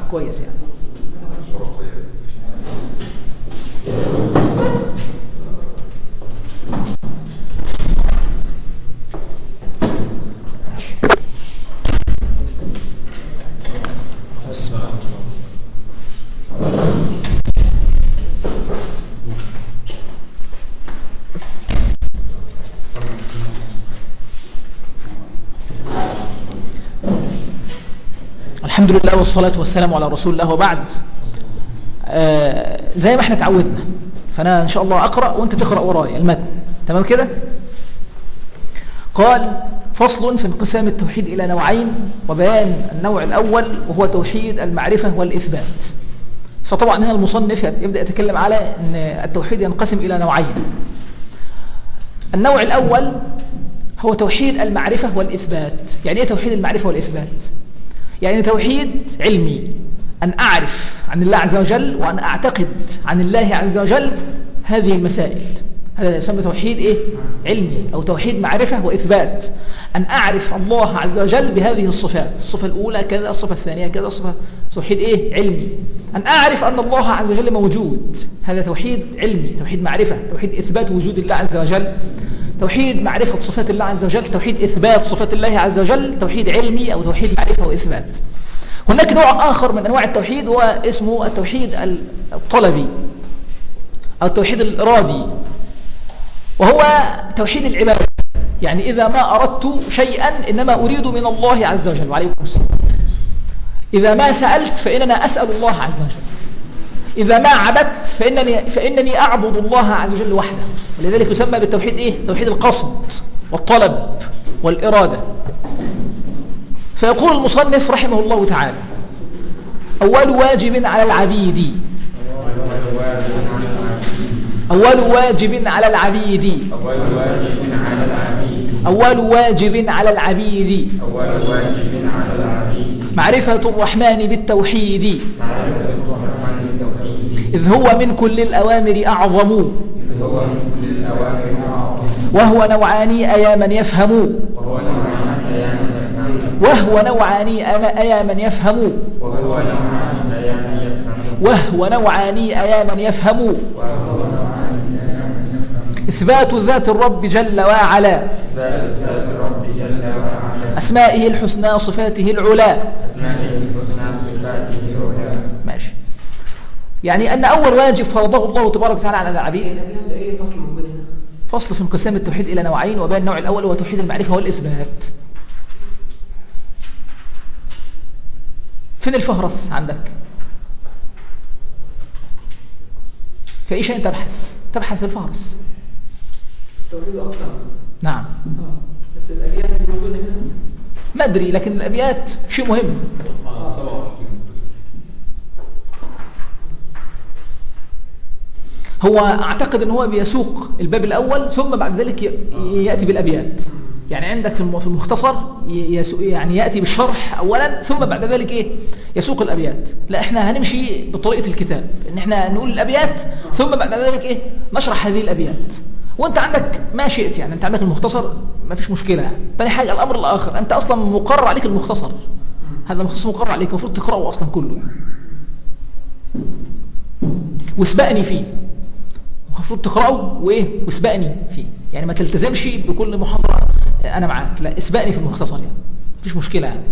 كويس يعني. الحمد لله والصلاة والسلام على رسول الله وبعد. زي ما احنا تعودنا، فأنا إن شاء الله أقرأ وأنت تقرأ ورايا المتن، تمام كده؟ قال: فصل في انقسام التوحيد إلى نوعين وبيان النوع الأول وهو توحيد المعرفة والإثبات. فطبعا هنا المصنف يبدأ يتكلم على أن التوحيد ينقسم إلى نوعين. النوع الأول هو توحيد المعرفة والإثبات. يعني إيه توحيد المعرفة والإثبات؟ يعني توحيد علمي، أن أعرف عن الله عز وجل وأن أعتقد عن الله عز وجل هذه المسائل. هذا يسمى توحيد إيه؟ علمي، أو توحيد معرفة وإثبات. أن أعرف الله عز وجل بهذه الصفات، الصفة الأولى كذا، الصفة الثانية كذا، الصفة توحيد إيه؟ علمي. أن أعرف أن الله عز وجل موجود، هذا توحيد علمي، توحيد معرفة، توحيد إثبات وجود الله عز وجل، توحيد معرفة صفات الله عز وجل، توحيد إثبات صفات الله عز وجل، توحيد علمي أو توحيد معرفة وإثبات. هناك نوع آخر من أنواع التوحيد هو اسمه التوحيد الطلبي أو التوحيد الإرادي، وهو توحيد العبادة. يعني إذا ما أردت شيئا إنما أريد من الله عز وجل. وعليكم السلام. إذا ما سألت فإننا أسأل الله عز وجل. إذا ما عبدت فإنني أعبد الله عز وجل وحده. ولذلك يسمى بالتوحيد إيه؟ توحيد القصد والطلب والإرادة. فيقول المصنف رحمه الله تعالى: أول واجب على العبيد، أول واجب على العبيد، أول واجب على العبيد معرفة الرحمن بالتوحيد، إذ هو من كل الأوامر أعظم، وهو نوعاني أيا من يفهم، وهو نوعاني أيا من يفهم، وهو نوعاني أيا من يفهم. إثبات ذات الرب جل وعلا، أسمائه الحسنى صفاته العلا. ماشي. يعني أن أول واجب فرضه الله تبارك وتعالى على العبيد. فصل في انقسام التوحيد إلى نوعين وبين النوع الأول هو توحيد المعرفة والإثبات. فين الفهرس عندك؟ في أي شيء تبحث في الفهرس. التوحيد أقسام. نعم. بس الأبيات موجودة هنا. ما أدري، لكن الأبيات شيء مهم. هو أعتقد أنه هو بيسوق الباب الأول ثم بعد ذلك يأتي بالأبيات. يعني عندك في المختصر يعني يأتي بالشرح أولا ثم بعد ذلك إيه؟ يسوق الأبيات. لا، إحنا هنمشي بطريقة الكتاب، إن إحنا نقول الأبيات ثم بعد ذلك إيه؟ نشرح هذه الأبيات. وأنت عندك ما شئت، يعني أنت عندك المختصر ما فيش مشكلة. ثاني حاجة الأمر الآخر، أنت أصلا مقرر عليك المختصر، هذا المختصر مقرر عليك، المفروض تقرأه أصلا كله واسبقني فيه. المفروض تقرأه وإيه؟ واسبقني فيه، يعني ما تلتزمش بكل محاضرة أنا معاك، لا، اسبقني في المختصر، يعني مفيش مشكلة يعني.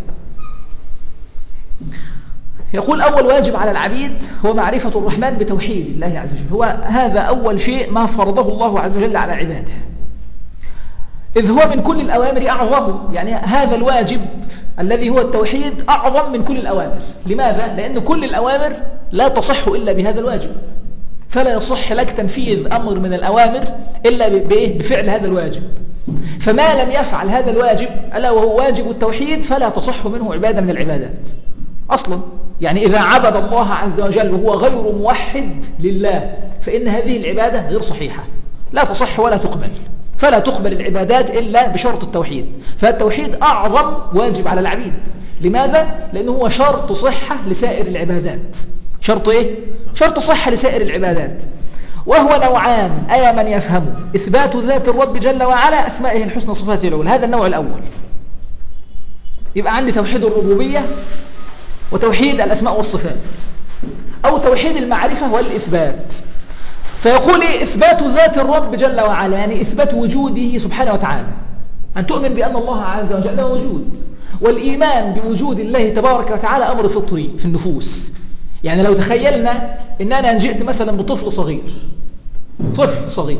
يقول: أول واجب على العبيد هو معرفة الرحمن بتوحيد الله عز وجل. هو هذا أول شيء ما فرضه الله عز وجل على عباده، إذ هو من كل الأوامر أعظم. يعني هذا الواجب الذي هو التوحيد أعظم من كل الأوامر. لماذا؟ لأن كل الأوامر لا تصح إلا بهذا الواجب، فلا يصح لك تنفيذ أمر من الأوامر إلا بفعل هذا الواجب. فما لم يفعل هذا الواجب ألا وهو واجب التوحيد فلا تصح منه عبادة من العبادات أصلا. يعني إذا عبد الله عز وجل وهو غير موحد لله فإن هذه العبادة غير صحيحة، لا تصح ولا تقبل. فلا تقبل العبادات إلا بشرط التوحيد. فالتوحيد أعظم واجب على العبيد. لماذا؟ لأنه هو شرط صحة لسائر العبادات. شرط إيه؟ شرط صحة لسائر العبادات. وهو نوعان أي من يفهم: إثبات ذات الرب جل وعلا، أسمائه الحسنى صفاته العلى. هذا النوع الأول. يبقى عندي توحيد الربوبية وتوحيد الأسماء والصفات، أو توحيد المعرفة والإثبات. فيقول إثبات ذات الرب جل وعلا، يعني إثبات وجوده سبحانه وتعالى، أن تؤمن بأن الله عز وجل وجود. والإيمان بوجود الله تبارك وتعالى أمر فطري في النفوس. يعني لو تخيلنا إن أنا جئت مثلا بطفل صغير، طفل صغير،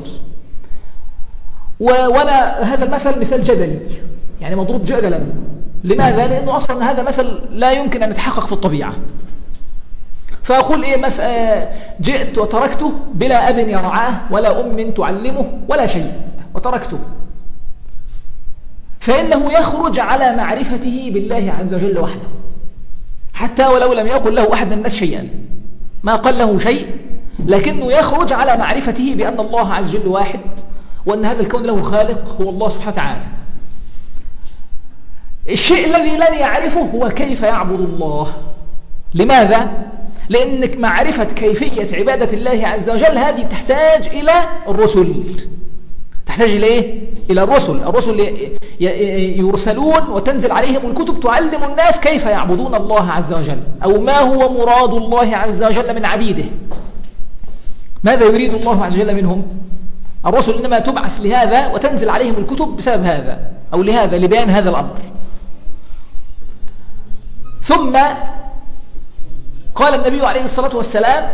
وأنا هذا المثل مثال جدلي، يعني مضروب جدلا. لماذا؟ لأنه أصلا هذا مثل لا يمكن أن يتحقق في الطبيعة. فأقول جئت وتركته بلا أب يرعاه ولا أم تعلمه ولا شيء، وتركته، فإنه يخرج على معرفته بالله عز وجل وحده، حتى ولو لم يقل له أحد من الناس شيئا، ما قال له شيء، لكنه يخرج على معرفته بأن الله عز وجل واحد، وأن هذا الكون له خالق هو الله سبحانه وتعالى. الشيء الذي لن يعرفه هو كيف يعبد الله. لماذا؟ لأنك معرفة كيفية عبادة الله عز وجل هذه تحتاج إلى الرسل. تحتاج إلى إيه؟ إلى الرسل. الرسل يرسلون وتنزل عليهم الكتب تعلم الناس كيف يعبدون الله عز وجل، أو ما هو مراد الله عز وجل من عبيده. ماذا يريد الله عز وجل منهم؟ الرسل إنما تبعث لهذا وتنزل عليهم الكتب بسبب هذا، أو لهذا، لبيان هذا الأمر. ثم قال النبي عليه الصلاة والسلام: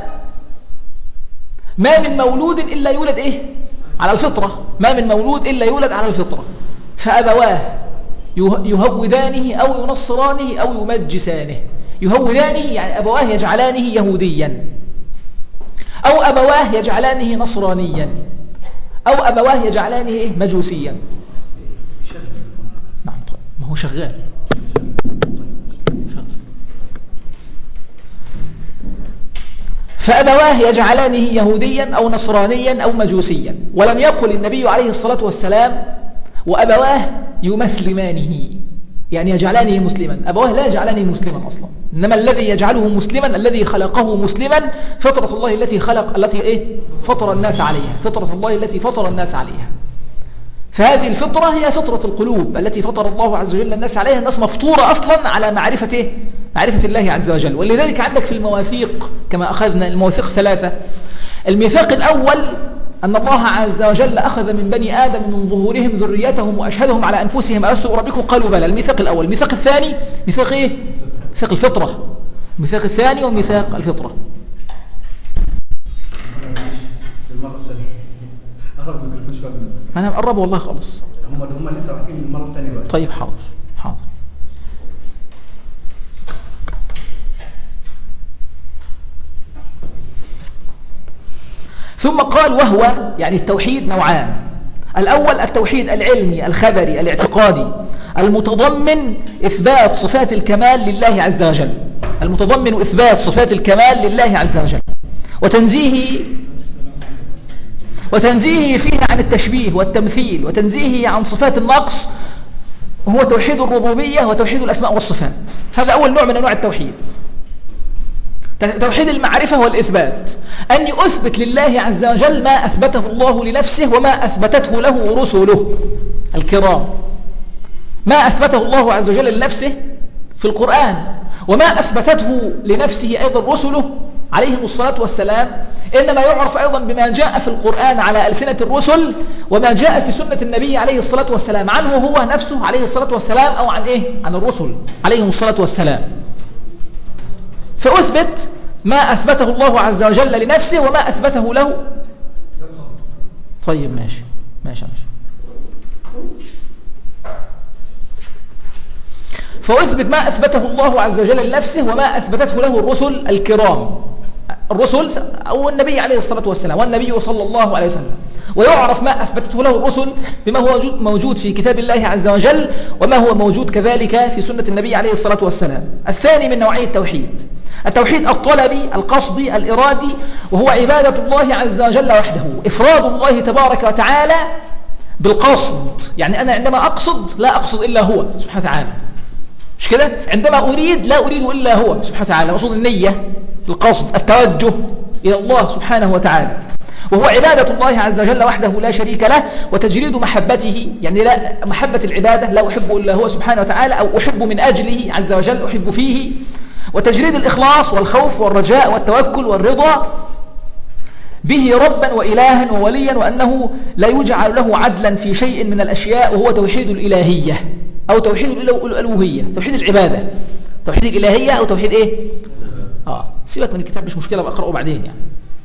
ما من مولود إلا يولد إيه؟ على الفطرة. ما من مولود إلا يولد على الفطرة، فأبواه يهودانه أو ينصرانه أو يمجسانه. يهودانه يعني أبواه يجعلانه يهوديا، أو أبواه يجعلانه نصرانيا، أو أبواه يجعلانه إيه؟ مجوسيا. نعم، طيب، ما هو شغال. فأبواه يجعلانه يهوديا أو نصرانيا أو مجوسيا. ولم يقل النبي عليه الصلاة والسلام وأبواه يمسلمانه، يعني يجعلانه مسلما. أبواه لا يجعلانه مسلما أصلا، إنما الذي يجعله مسلما الذي خلقه مسلما فطرة الله التي فطر الناس عليها، فطرة الله التي فطر الناس عليها. فهذه الفطرة هي فطرة القلوب التي فطر الله عز وجل الناس عليها. الناس مفطورة أصلا على معرفة الله عز وجل. ولذلك عندك في المواثيق كما أخذنا المواثيق 3. الميثاق الأول أن الله عز وجل أخذ من بني آدم من ظهورهم ذريتهم وأشهدهم على أنفسهم ألست بربكم قالوا بلى. الميثاق الأول. الميثاق الثاني ميثاق إيه؟ ميثاق الفطرة. الميثاق الثاني وميثاق الفطرة. أنا مقرب والله خالص. هم لسه واقفين المرة الثانية بقى. طيب، حاضر. ثم قال: وهو يعني التوحيد نوعان. الأول التوحيد العلمي الخبري الاعتقادي المتضمن إثبات صفات الكمال لله عز وجل، المتضمن إثبات صفات الكمال لله عز وجل وتنزيهه فيه عن التشبيه والتمثيل، وتنزيهه عن صفات النقص، وهو توحيد الربوبية وتوحيد الأسماء والصفات. هذا أول نوع من أنواع التوحيد. توحيد المعرفة والإثبات، أن يثبت لله عز وجل ما أثبته الله لنفسه وما أثبتته له رسله الكرام. ما أثبته الله عز وجل لنفسه في القرآن، وما أثبتته لنفسه أيضا رسله عليهم الصلاة والسلام، إنما يعرف أيضا بما جاء في القرآن على ألسنة الرسل، وما جاء في سنة النبي عليه الصلاة والسلام عنه هو نفسه عليه الصلاة والسلام، أو عن عن الرسل عليهم الصلاة والسلام. فأثبت ما أثبته الله عز وجل لنفسه وما أثبته له. طيب، ماشي. فأثبت ما أثبته الله عز وجل لنفسه وما أثبتته له الرسل الكرام، الرسل أو النبي عليه الصلاة والسلام والنبي صلى الله عليه وسلم. ويعرف ما أثبتته له الرسل بما هو موجود في كتاب الله عز وجل، وما هو موجود كذلك في سنة النبي عليه الصلاة والسلام. الثاني من نوعية التوحيد التوحيد الطلبي القصدي الإرادي، وهو عبادة الله عز وجل وحده، إفراد الله تبارك وتعالى بالقصد. يعني أنا عندما أقصد لا أقصد إلا هو سبحانه وتعالى، مش كده؟ عندما أريد لا أريد إلا هو سبحانه وتعالى. مقصود النية، القصد، التوجه إلى الله سبحانه وتعالى، وهو عبادة الله عز وجل وحده لا شريك له، وتجريد محبته، يعني لا محبة العبادة لا أحب إلا هو سبحانه وتعالى، أو أحب من أجله عز وجل، أحب فيه. وتجريد الإخلاص والخوف والرجاء والتوكل والرضا به ربا وإلها ووليا، وأنه لا يجعل له عدلا في شيء من الأشياء، وهو توحيد الإلهية أو توحيد الألوهية، توحيد العبادة، توحيد الإلهية أو توحيد إيه؟ سيبك من الكتاب مش مشكلة، بقرأه بعدين يعني.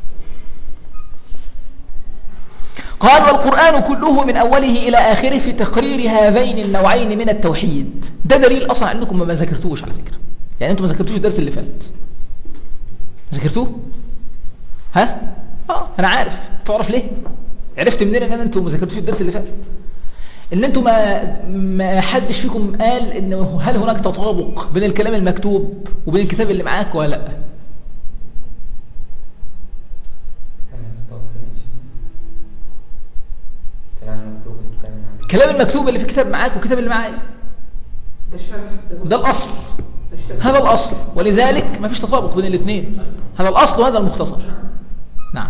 قال والقرآن كله من أوله إلى آخره في تقرير هذين النوعين من التوحيد. ده دليل أصلا أنكم ما ذاكرتوش على فكرة، يعني أنتم ما ذاكرتوش الدرس اللي فات. ذاكرتوه؟ ها؟ أنا عارف. تعرف ليه؟ عرفت منين أن أنتم ما ذاكرتوش الدرس اللي فات؟ إن أنتم ما حدش فيكم قال إنه هل هناك تطابق بين الكلام المكتوب وبين الكتاب اللي معاك ولا لأ؟ الكلام المكتوب اللي في الكتاب معاك والكتاب اللي معايا ده الأصل، هذا الأصل، ولذلك ما فيش تطابق بين الاثنين. هذا الأصل وهذا المختصر. نعم.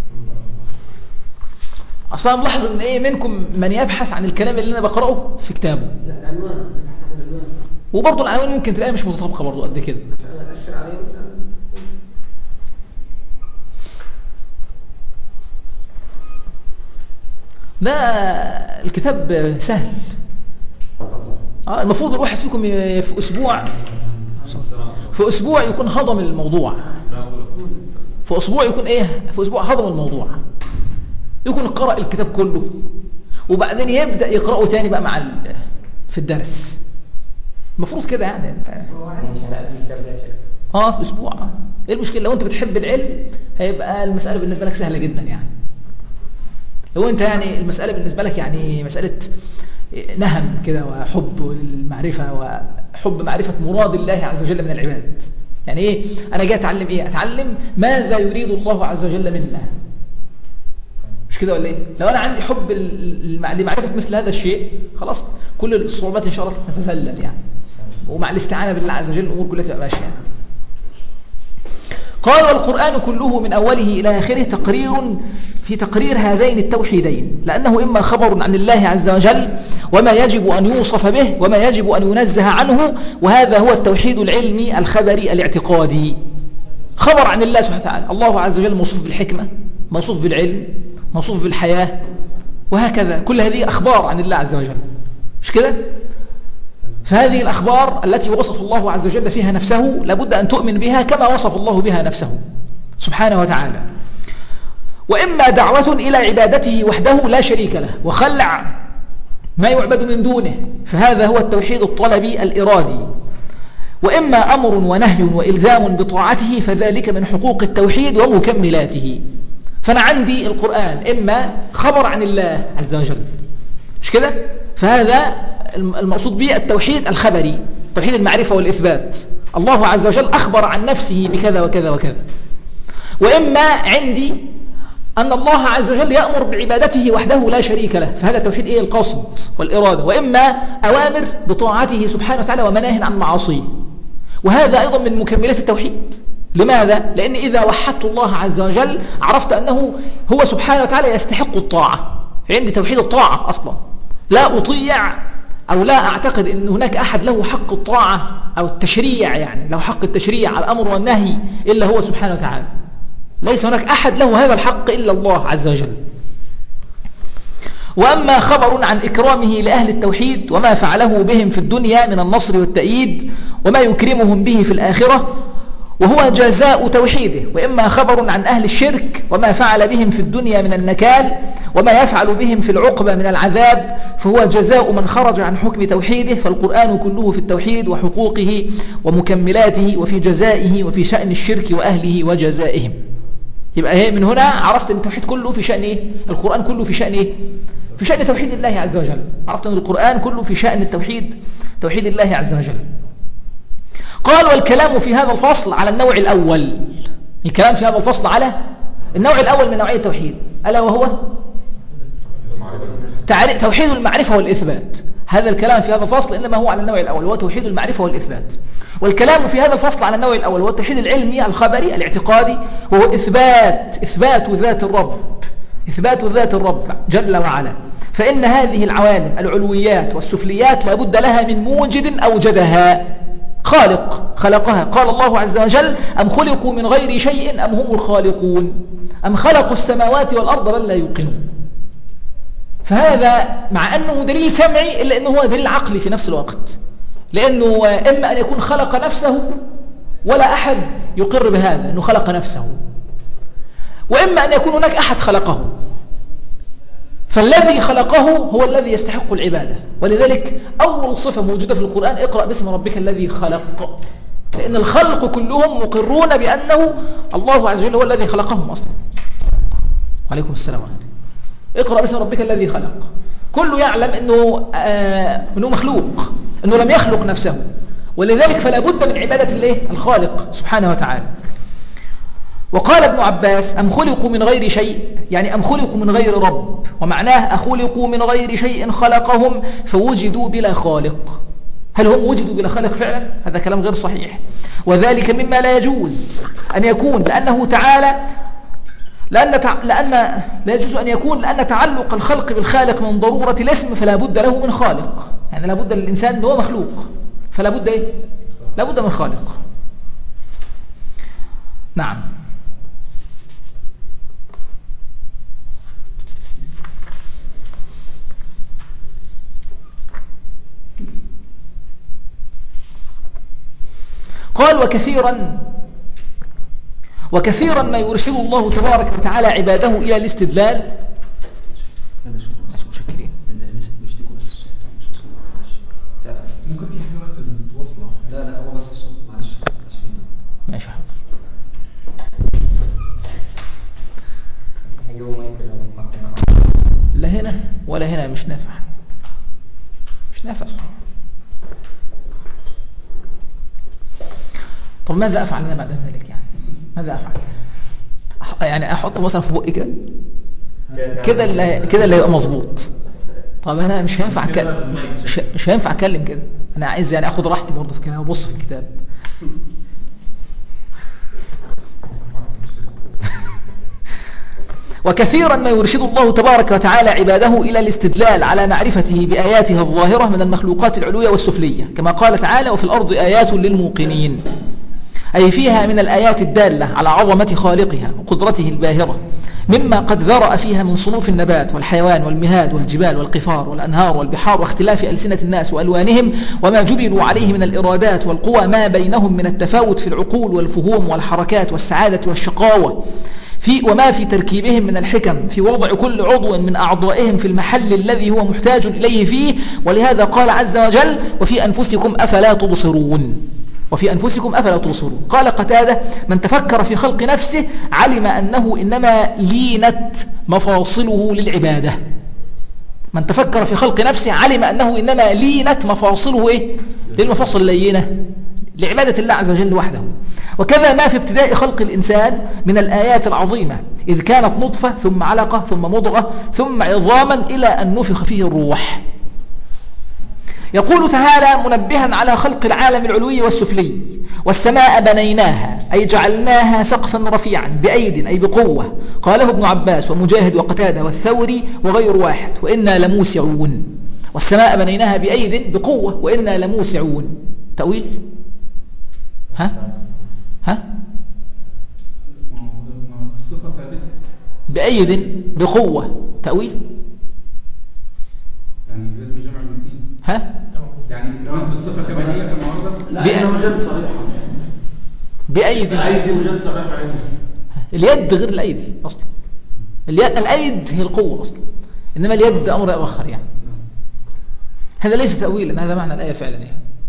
أصلا ملاحظ إن إيه منكم من يبحث عن الكلام اللي أنا بقرأه في كتابه. لا العنوان، بحث عن العنوان. وبرضه العنوان ممكن تلاقيها مش متطابقة برضه قد كده. أشر عليه. ده الكتاب سهل. المفروض الواحد فيكم في أسبوع يكون هضم الموضوع. في أسبوع يكون إيه؟ في أسبوع هضم الموضوع، يكون قرأ الكتاب كله، وبعدين يبدأ يقرأه تاني بقى في الدرس. المفروض كده يعني. في أسبوع. إيه المشكلة؟ لو أنت بتحب العلم هيبقى المسألة بالنسبة لك سهلة جدا يعني. لو أنت يعني المسألة بالنسبة لك يعني مسألة نهم كده وحب للمعرفة وحب معرفة مراد الله عز وجل من العباد. يعني إيه؟ أنا جاي أتعلم إيه؟ أتعلم ماذا يريد الله عز وجل منا. مش كده ولا إيه؟ لو أنا عندي حب لمعرفة مثل هذا الشيء، خلاص كل الصعوبات إن شاء الله تتذلل يعني. ومع الاستعانة بالله عز وجل الأمور كلها تبقى ماشية يعني. قال والقرآن كله من أوله إلى آخره في تقرير هذين التوحيدين، لأنه إما خبر عن الله عز وجل وما يجب أن يوصف به وما يجب أن ينزه عنه، وهذا هو التوحيد العلمي الخبري الاعتقادي. خبر عن الله سبحانه وتعالى، الله عز وجل موصوف بالحكمة، موصوف بالعلم، موصوف بالحياة، وهكذا كل هذه أخبار عن الله عز وجل، مش كده؟ فهذه الأخبار التي وصف الله عز وجل فيها نفسه لابد أن تؤمن بها كما وصف الله بها نفسه سبحانه وتعالى. وإما دعوة إلى عبادته وحده لا شريك له وخلع ما يعبد من دونه، فهذا هو التوحيد الطلبي الإرادي. وإما أمر ونهي وإلزام بطاعته، فذلك من حقوق التوحيد ومكملاته. فأنا عندي القرآن إما خبر عن الله عز وجل، مش كده؟ فهذا المقصود به التوحيد الخبري، توحيد المعرفة والإثبات. الله عز وجل أخبر عن نفسه بكذا وكذا وكذا. وإما عندي أن الله عز وجل يأمر بعبادته وحده لا شريك له، فهذا توحيد إيه؟ القصد والإرادة. وإما أوامر بطاعته سبحانه وتعالى ومناه عن معاصيه، وهذا أيضا من مكملات التوحيد. لماذا؟ لأن إذا وحدت الله عز وجل عرفت أنه هو سبحانه وتعالى يستحق الطاعة. عندي توحيد الطاعة أصلا، لا أطيع أو لا أعتقد أن هناك أحد له حق الطاعة أو التشريع، يعني له حق التشريع على الأمر والنهي إلا هو سبحانه وتعالى. ليس هناك أحد له هذا الحق إلا الله عز وجل. وأما خبر عن إكرامه لأهل التوحيد وما فعله بهم في الدنيا من النصر والتأييد وما يكرمهم به في الآخرة، وهو جزاء توحيده. وإما خبر عن أهل الشرك وما فعل بهم في الدنيا من النكال وما يفعل بهم في العقبة من العذاب، فهو جزاء من خرج عن حكم توحيده. فالقرآن كله في التوحيد وحقوقه ومكملاته، وفي جزائه وفي شأن الشرك وأهله وجزائهم. يبقى من هنا عرفت أن التوحيد كله في شأن إيه؟ القرآن كله في شأن إيه؟ في شأن توحيد الله عز وجل. عرفت أن القرآن كله في شأن التوحيد، توحيد الله عز وجل. قال والكلام في هذا الفصل على النوع الأول. الكلام في هذا الفصل على النوع الأول من نوعية التوحيد، ألا وهو توحيد المعرفة والإثبات. هذا الكلام في هذا الفصل إنما هو على النوع الأول، وهو توحيد المعرفة والإثبات. والكلام في هذا الفصل على النوع الأول هو التوحيد العلمي الخبري الاعتقادي، وهو إثبات ذات الرب، إثبات ذات الرب جل وعلا. فإن هذه العوالم العلويات والسفليات لا بد لها من موجد أوجدها، خالق خلقها. قال الله عز وجل أم خلقوا من غير شيء أم هم الخالقون أم خلقوا السماوات والأرض بل لا يوقنون. فهذا مع أنه دليل سمعي إلا أنه هو دليل عقلي في نفس الوقت، لأنه إما أن يكون خلق نفسه ولا أحد يقر بهذا أنه خلق نفسه، وإما أن يكون هناك أحد خلقه، فالذي خلقه هو الذي يستحق العبادة. ولذلك أول صفة موجودة في القرآن اقرأ باسم ربك الذي خلق، لأن الخلق كلهم مقرون بأنه الله عز وجل هو الذي خلقهم أصلا. وعليكم السلام ورحمة الله. اقرأ باسم ربك الذي خلق، كله يعلم أنه مخلوق، أنه لم يخلق نفسه، ولذلك فلا بد من عبادة الخالق سبحانه وتعالى. وقال ابن عباس أم خلقوا من غير شيء، يعني أم خلقوا من غير رب، ومعناه أخلقوا من غير شيء خلقهم فوجدوا بلا خالق. هل هم وجدوا بلا خالق فعلا؟ هذا كلام غير صحيح، وذلك مما لا يجوز أن يكون، لأنه تعالى لأن لا يجوز أن يكون، لأن تعلق الخلق بالخالق من ضرورة الاسم، فلا بد له من خالق. يعني لا بد للإنسان أنه مخلوق، فلا بد لا بد من خالق. نعم. قال وكثيرا ما يرشد الله تبارك وتعالى عباده إلى الاستدلال. مشكلين ممكن في حاجة في الوصلة. لا هو بس الصوت، معلش. ماشي حاضر. لا هنا ولا هنا، مش نافع صح. طب ماذا أفعل أنا بعد ذلك؟ يعني ماذا أفعل؟ يعني أحطه مثلا في بقي كده اللي يبقى مظبوط. طب أنا مش هينفع أكلم كده. أنا عايز يعني أخذ راحتي برضه في كلام، أبص في الكتاب. وكثيرا ما يرشد الله تبارك وتعالى عباده إلى الاستدلال على معرفته بآياته الظاهرة من المخلوقات العلوية والسفلية، كما قال تعالى وفي الأرض آيات للموقنين، أي فيها من الآيات الدالة على عظمة خالقها وقدرته الباهرة، مما قد ذرأ فيها من صنوف النبات والحيوان والمهاد والجبال والقفار والأنهار والبحار واختلاف ألسنة الناس وألوانهم وما جبلوا عليه من الإرادات والقوى، ما بينهم من التفاوت في العقول والفهوم والحركات والسعادة والشقاوة، وما في تركيبهم من الحكم في وضع كل عضو من أعضائهم في المحل الذي هو محتاج إليه فيه. ولهذا قال عز وجل وفي أنفسكم أفلا تبصرون. قال قتادة من تفكر في خلق نفسه علم أنه إنما لينت مفاصله للعبادة. من تفكر في خلق نفسه علم أنه إنما لينت مفاصله للمفاصل اللينة لعبادة الله عز وجل وحده. وكذا ما في ابتداء خلق الإنسان من الآيات العظيمة، إذ كانت نطفة ثم علقة ثم مضغة ثم عظاما إلى أن نفخ فيه الروح. يقول تعالى منبها على خلق العالم العلوي والسفلي والسماء بنيناها أي جعلناها سقفا رفيعا بأيد أي بقوة. قاله ابن عباس ومجاهد وقتادة والثوري وغير واحد وإنا لموسعون. والسماء بنيناها بأيد بقوة وإنا لموسعون. تأويل الصفة ثابتة بأيد بقوة. تأويل يعني لازم جمع الاثنين. يعني لو بالصفة كمالية كمعارضة لأنه جد صريحة بأيد وجد صريحة عنه. اليد غير الأيدي أصلا. الأيد هي القوة أصلا، إنما اليد أمر آخر. يعني هذا ليس تأويلا، هذا معنى الآية فعلا.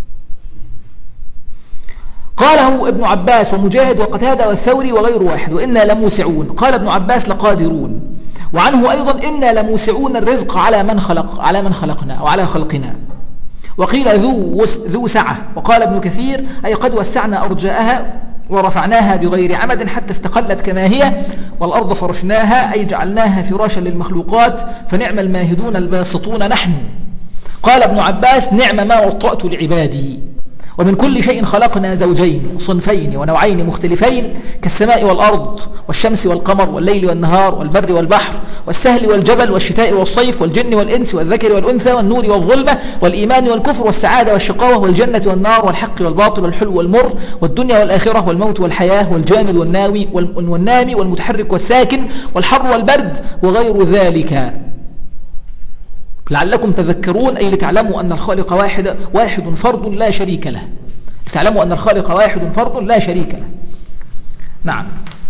قاله ابن عباس ومجاهد وقتادة والثوري وغير واحد وإنا لموسعون. قال ابن عباس لقادرون. وعنه أيضا إنا لموسعون الرزق على من خلقنا أو على خلقنا. وقيل ذو سعة. وقال ابن كثير أي قد وسعنا أرجاءها ورفعناها بغير عمد حتى استقلت كما هي، والأرض فرشناها أي جعلناها فراشا للمخلوقات فنعم الماهدون الباسطون نحن. قال ابن عباس نعم ما وطأت لعبادي. ومن كل شيء خلقنا زوجين صنفين ونوعين مختلفين كالسماء والأرض والشمس والقمر والليل والنهار والبر والبحر والسهل والجبل والشتاء والصيف والجن والإنس والذكر والأنثى والنور والظلمة والإيمان والكفر والسعادة والشقاوة والجنة والنار والحق والباطل والحلو والمر والدنيا والآخرة والموت والحياة والجامد والنامي والمتحرك والساكن والحر والبرد وغير ذلك لعلكم تذكرون، أي لتعلموا أن الخالق واحد فرد لا شريك له. لتعلموا أن الخالق واحد فرد لا شريك له. نعم.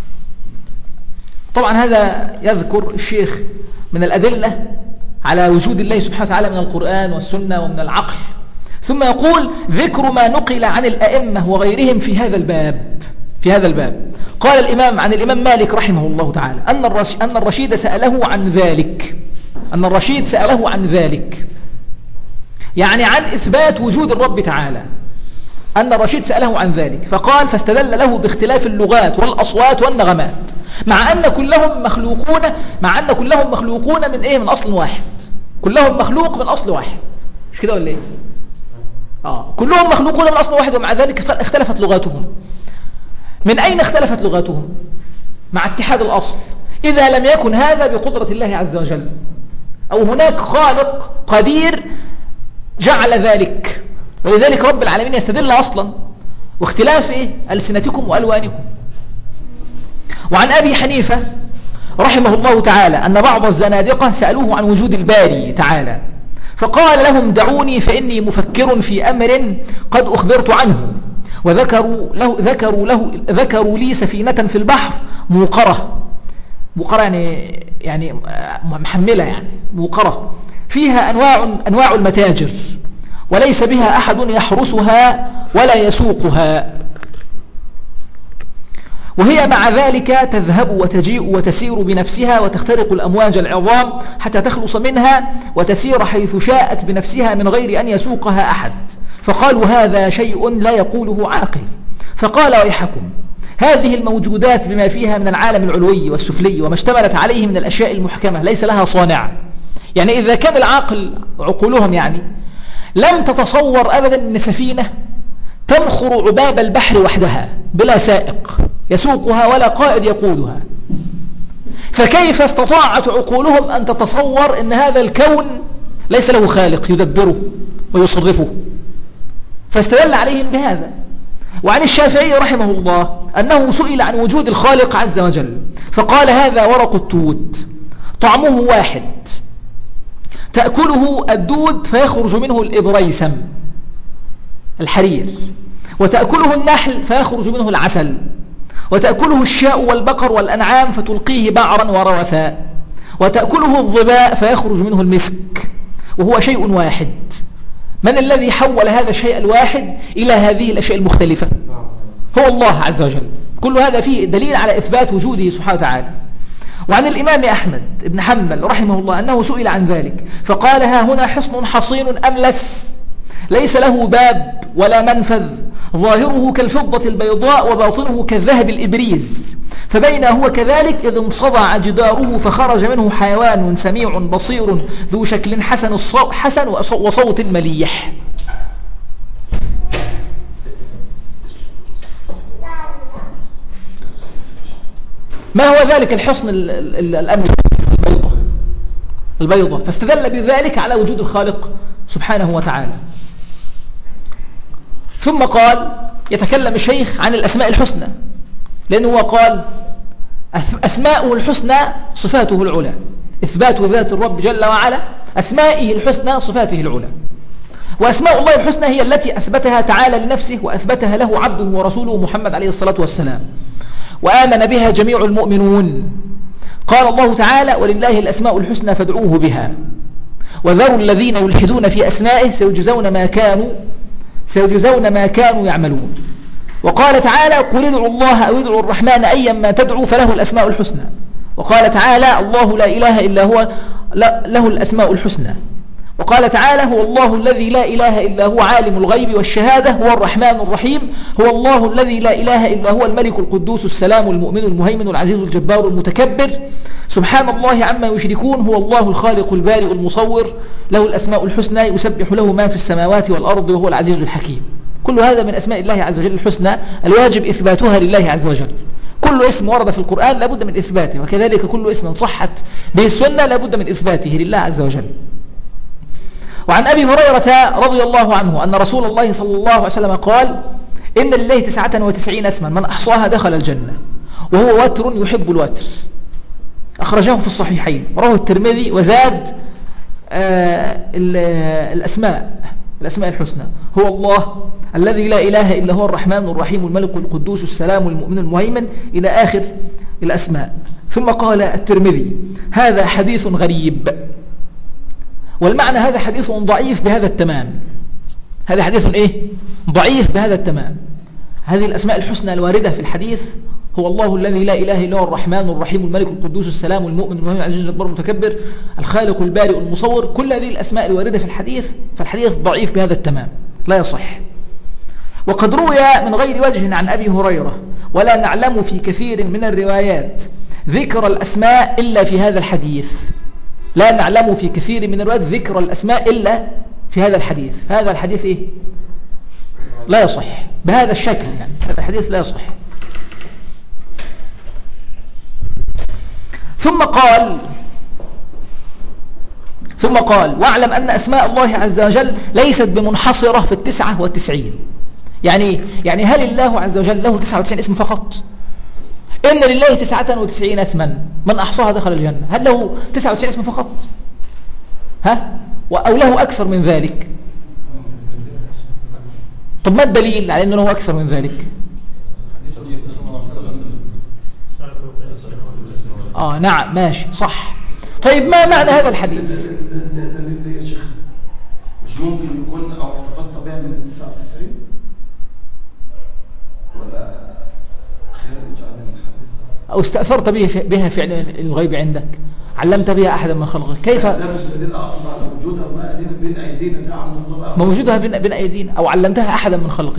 طبعا هذا يذكر الشيخ من الأدلة على وجود الله سبحانه وتعالى من القرآن والسنة ومن العقل، ثم يقول ذكر ما نقل عن الأئمة وغيرهم في هذا الباب. قال الإمام عن الإمام مالك رحمه الله تعالى أن الرشيد سأله عن ذلك. أن الرشيد سأله عن ذلك يعني عن إثبات وجود الرب تعالى. أن الرشيد سأله عن ذلك فقال فاستدل له باختلاف اللغات والأصوات والنغمات مع أن كلهم مخلوقون من إيه؟ من أصل واحد. كلهم مخلوق من أصل واحد، مش كده ولا إيه؟ كلهم مخلوقون من أصل واحد ومع ذلك اختلفت لغاتهم. من أين اختلفت لغاتهم؟ مع اتحاد الأصل. إذا لم يكن هذا بقدرة الله عز وجل أو هناك خالق قدير جعل ذلك، ولذلك رب العالمين يستدل أصلا واختلاف ألسنتكم وألوانكم. وعن أبي حنيفة رحمه الله تعالى أن بعض الزنادقة سألوه عن وجود الباري تعالى فقال لهم دعوني فإني مفكر في أمر قد أخبرت عنه، وذكروا لي سفينة في البحر موقرة يعني محملة، يعني موقرة فيها أنواع المتاجر وليس بها أحد يحرسها ولا يسوقها، وهي مع ذلك تذهب وتجيء وتسير بنفسها وتخترق الأمواج العظام حتى تخلص منها وتسير حيث شاءت بنفسها من غير أن يسوقها أحد. فقالوا هذا شيء لا يقوله عاقل. فقال ويحكم هذه الموجودات بما فيها من العالم العلوي والسفلي وما اشتملت عليه من الأشياء المحكمة ليس لها صانع. يعني إذا كان عقولهم يعني لم تتصور أبدا أن سفينة تنخر عباب البحر وحدها بلا سائق يسوقها ولا قائد يقودها، فكيف استطاعت عقولهم أن تتصور أن هذا الكون ليس له خالق يدبره ويصرفه؟ فاستدل عليهم بهذا. وعن الشافعي رحمه الله أنه سئل عن وجود الخالق عز وجل فقال هذا ورق التوت طعمه واحد، تأكله الدود فيخرج منه الإبريسم الحرير، وتأكله النحل فيخرج منه العسل، وتأكله الشاء والبقر والأنعام فتلقيه بعرا وروثا، وتأكله الظباء فيخرج منه المسك، وهو شيء واحد. من الذي حول هذا الشيء الواحد إلى هذه الأشياء المختلفة؟ هو الله عز وجل. كل هذا فيه دليل على إثبات وجوده سبحانه وتعالى. وعن الإمام أحمد بن حنبل رحمه الله أنه سئل عن ذلك فقال ها هنا حصن حصين أملس ليس له باب ولا منفذ، ظاهره كالفضة البيضاء وباطنه كالذهب الإبريز، فبين هو كذلك إذ انصدع جداره فخرج منه حيوان سميع بصير ذو شكل حسن وصوت مليح. ما هو ذلك الحصن الأملس البيضة؟ فاستدل بذلك على وجود الخالق سبحانه وتعالى. ثم قال يتكلم الشيخ عن الأسماء الحسنى، لأنه هو قال أسماؤه الحسنى صفاته العلى، إثبات ذات الرب جل وعلا، أسمائه الحسنى صفاته العلى. وأسماء الله الحسنى هي التي أثبتها تعالى لنفسه وأثبتها له عبده ورسوله محمد عليه الصلاة والسلام، وآمن بها جميع المؤمنون. قال الله تعالى ولله الأسماء الحسنى فادعوه بها وذروا الذين يلحدون في أسمائه سيجزون ما كانوا يعملون. وقال تعالى قل ادعوا الله أو ادعوا الرحمن أيا ما تدعوا فله الأسماء الحسنى. وقال تعالى الله لا إله إلا هو له الأسماء الحسنى. وقال تعالى هو الله الذي لا إله إلا هو عالم الغيب والشهادة هو الرحمن الرحيم هو الله الذي لا إله إلا هو الملك القدوس السلام المؤمن المهيمن العزيز الجبار المتكبر سبحان الله عما يشركون هو الله الخالق البارئ المصور له الأسماء الحسنى يسبح له ما في السماوات والأرض وهو العزيز الحكيم. كل هذا من أسماء الله عز وجل الحسنى الواجب إثباتها لله عز وجل. كل اسم ورد في القرآن لابد من إثباته، وكذلك كل اسم صحت به السنة لابد من إثباته لله عز وجل. وعن أبي هريرة رضي الله عنه أن رسول الله صلى الله عليه وسلم قال: إن لله 99 اسما من أحصاها دخل الجنة، وهو وتر يحب الوتر. أخرجه في الصحيحين، رواه الترمذي وزاد الأسماء الحسنى: هو الله الذي لا إله إلا هو الرحمن الرحيم الملك القدوس السلام المؤمن المهيمن إلى آخر الأسماء. ثم قال الترمذي: هذا حديث غريب. والمعنى هذا حديث ضعيف بهذا التمام. هذا حديث إيه؟ ضعيف بهذا التمام. هذه الأسماء الحسنى الواردة في الحديث: هو الله الذي لا إله إلا هو الرحمن الرحيم الملك القدوس السلام المؤمن المهيمن العزيز الجبار المتكبر الخالق البارئ المصور، كل هذه الأسماء الواردة في الحديث، فالحديث ضعيف بهذا التمام لا يصح. وقد روي من غير وجه عن أبي هريرة، ولا نعلم في كثير من الروايات ذكر الأسماء إلا في هذا الحديث. لا نعلم في كثير من الروايات ذكر الأسماء إلا في هذا الحديث. هذا الحديث إيه؟ لا يصح بهذا الشكل، يعني هذا الحديث لا يصح. ثم قال: واعلم أن أسماء الله عز وجل ليست بمنحصرة في 99. يعني هل الله عز وجل له 99 اسم فقط؟ إن لله 99 اسما من أحصاها دخل الجنة. هل له 99 اسم فقط؟ أو له أكثر من ذلك؟ طب ما الدليل على أنه له أكثر من ذلك؟ نعم ماشي صح. طيب ما معنى هذا الحديث؟ ده يا شيخ مش ممكن يكون او احتفظت بها من ال 99 ولا خارج عن الحديث او استأثرت بها في علم الغيب عندك، علمت بها احدا من خلقك؟ كيف؟ ده مش دليل اقصد على وجودها وما بين ايدينا، ده عند الله بقى موجودها بين ايدينا، او علمتها احدا من خلقك.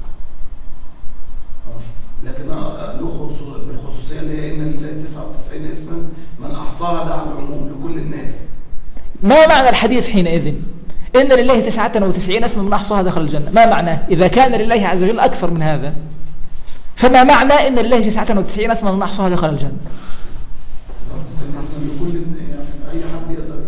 لكن له بالخصوصيه اللي هي ان لله 99 اسما من احصاها، ده على العموم لكل الناس. ما معنى الحديث حينئذ؟ ان لله 99 اسما من احصاها دخل الجنه، ما معناه اذا كان لله عز وجل اكثر من هذا؟ فما معنى ان لله 99 اسما من احصاها دخل الجنه؟ 99 اسما لكل، يعني اي حد يقدر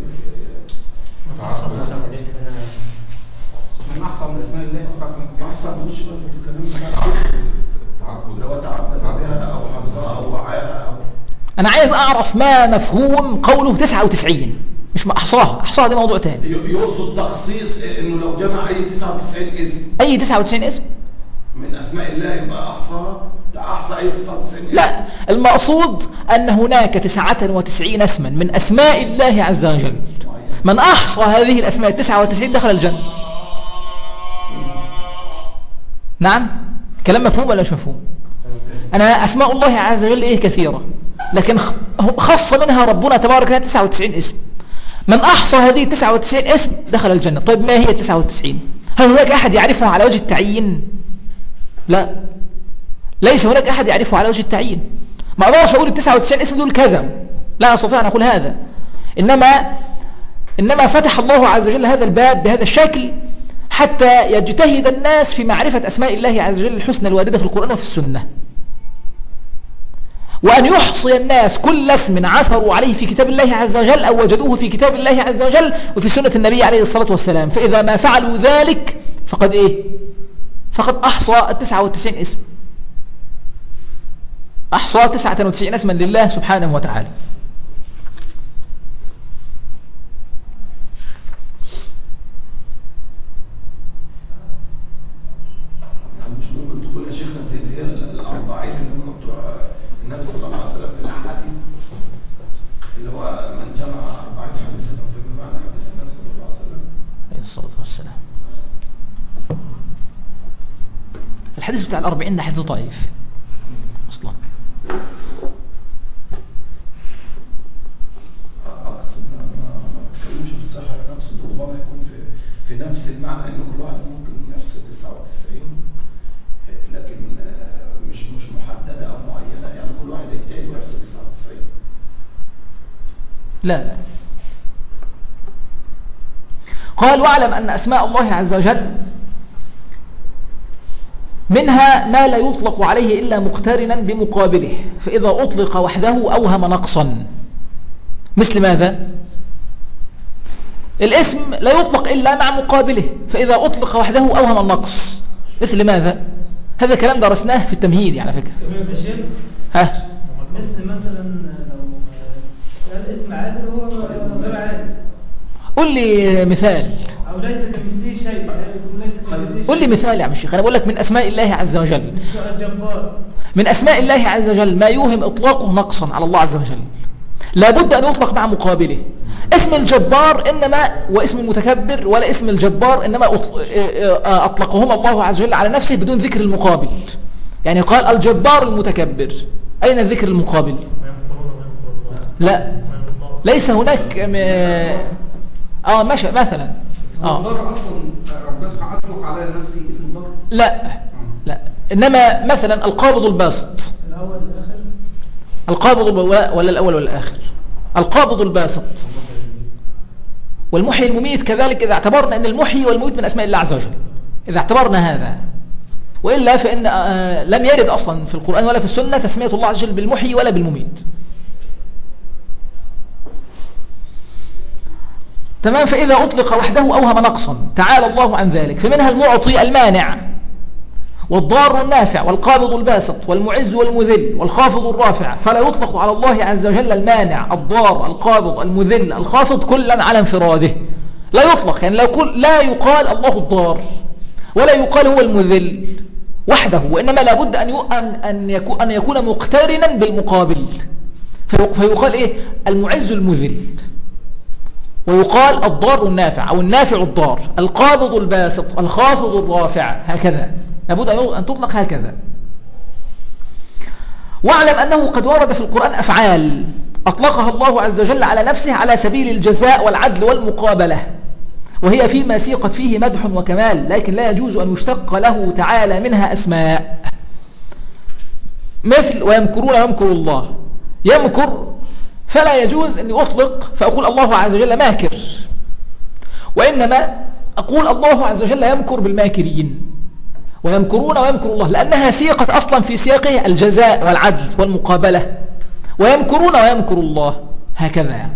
من احسن من اسماء الله 99 احسن نخش بقى في الكلام لو تعبد بها او حفظها او وعاها او. انا عايز اعرف ما مفهوم قوله 99، مش ما احصاها دي موضوع تاني. يقصد تخصيص انه لو جمع اي 99 اسم، اي 99 اسم من اسماء الله يبقى احصاها، ده احصى اي 99 اسم. لا، المقصود ان هناك 99 اسما من اسماء الله عز وجل، من احصى هذه الاسماء 99 دخل الجنه. نعم، كلام مفهوم ولا مش مفهوم؟ أنا أسماء الله عز وجل إيه كثيرة، لكن خص منها ربنا تبارك وتعالى 99 اسم. من أحصى هذه 99 اسم دخل الجنة. طيب ما هي 99؟ هل هناك أحد يعرفها على وجه التعيين؟ لا، ليس هناك أحد يعرفها على وجه التعيين. ما أقدرش أقول 99 اسم دول كذا، لا أستطيع أن أقول هذا. إنما فتح الله عز وجل هذا الباب بهذا الشكل حتى يجتهد الناس في معرفة أسماء الله عز وجل الحسنى الواردة في القرآن وفي السنة، وأن يحصي الناس كل اسم عثروا عليه في كتاب الله عز وجل أو وجدوه في كتاب الله عز وجل وفي سنة النبي عليه الصلاة والسلام. فإذا ما فعلوا ذلك فقد أحصى 99 اسم، أحصى 99 اسما لله سبحانه وتعالى. مش ممكن تكون يا شيخنا زي اللي هي الأربعين اللي هم بتوع النبي صلى الله عليه وسلم في الأحاديث، اللي هو من جمع 40 حديثا في معنى حديث النبي صلى الله عليه وسلم عليه الصلاة والسلام. الحديث بتاع 40 ده حديث ضعيف أصلا. أقصد ما بتكلمش في الصحة، أنا أقصد ربما يكون في نفس المعنى إن كل واحد ممكن يحصل 99، لكن مش محددة أو معينة، يعني كل واحد يجتهد ويحصل 99. لا. قال: واعلم أن أسماء الله عز وجل منها ما لا يطلق عليه إلا مقترنا بمقابله، فإذا أطلق وحده أوهم نقصا. مثل ماذا؟ الاسم لا يطلق إلا مع مقابله، فإذا أطلق وحده أوهم النقص. مثل ماذا؟ هذا كلام درسناه في التمهيد على فكرة. ها؟ مثل مثلا لو الاسم عادل هو غير عادل. قل لي مثال. أو ليس كمثله شيء. قل لي مثال يا عم الشيخ. أنا بقول لك من أسماء الله عز وجل. الجبار. من أسماء الله عز وجل ما يوهم إطلاقه نقصا على الله عز وجل، لابد أن يطلق مع مقابله. اسم الجبار إنما، واسم المتكبر ولا اسم الجبار، إنما أطلقهما الله عز وجل على نفسه بدون ذكر المقابل. يعني قال الجبار المتكبر، أين ذكر المقابل؟ لا، ليس هناك ماشي مثلا الضر اصلا ربنا سبحانه اطلق على نفسه اسم الضر. لا، انما مثلا القابض الباسط. الاول والاخر. القابض ولا الاول ولا الاخر؟ القابض الباسط والمحيي المميت كذلك، اذا اعتبرنا ان المحيي والمميت من اسماء الله عز وجل، اذا اعتبرنا هذا. والا فان لم يرد اصلا في القران ولا في السنه تسميه الله عز وجل بالمحيي ولا بالمميت. تمام. فإذا أطلق وحده أوهم نقصا، تعالى الله عن ذلك. فمنها المعطي المانع، والضار النافع، والقابض الباسط، والمعز والمذل، والخافض الرافع. فلا يطلق على الله عز وجل المانع، الضار، القابض، المذل، الخافض كلا على انفراده. لا يطلق، يعني لا يقال الله الضار ولا يقال هو المذل وحده، وإنما لابد أن يكون مقترنا بالمقابل. فيقال إيه؟ المعز المذل، ويقال الضار النافع أو النافع الضار، القابض الباسط، الخافض الرافع، هكذا لابد أن تطلق هكذا. واعلم أنه قد ورد في القرآن أفعال أطلقها الله عز وجل على نفسه على سبيل الجزاء والعدل والمقابلة، وهي فيما سيقت فيه مدح وكمال، لكن لا يجوز أن يشتق له تعالى منها أسماء. مثل ويمكرون ويمكر الله. يمكر فلا يجوز أن أطلق فأقول الله عز وجل ماكر، وإنما أقول الله عز وجل يمكر بالماكرين. ويمكرون ويمكر الله لأنها سيقت أصلا في سياقه الجزاء والعدل والمقابلة. ويمكرون ويمكر الله، هكذا يعني.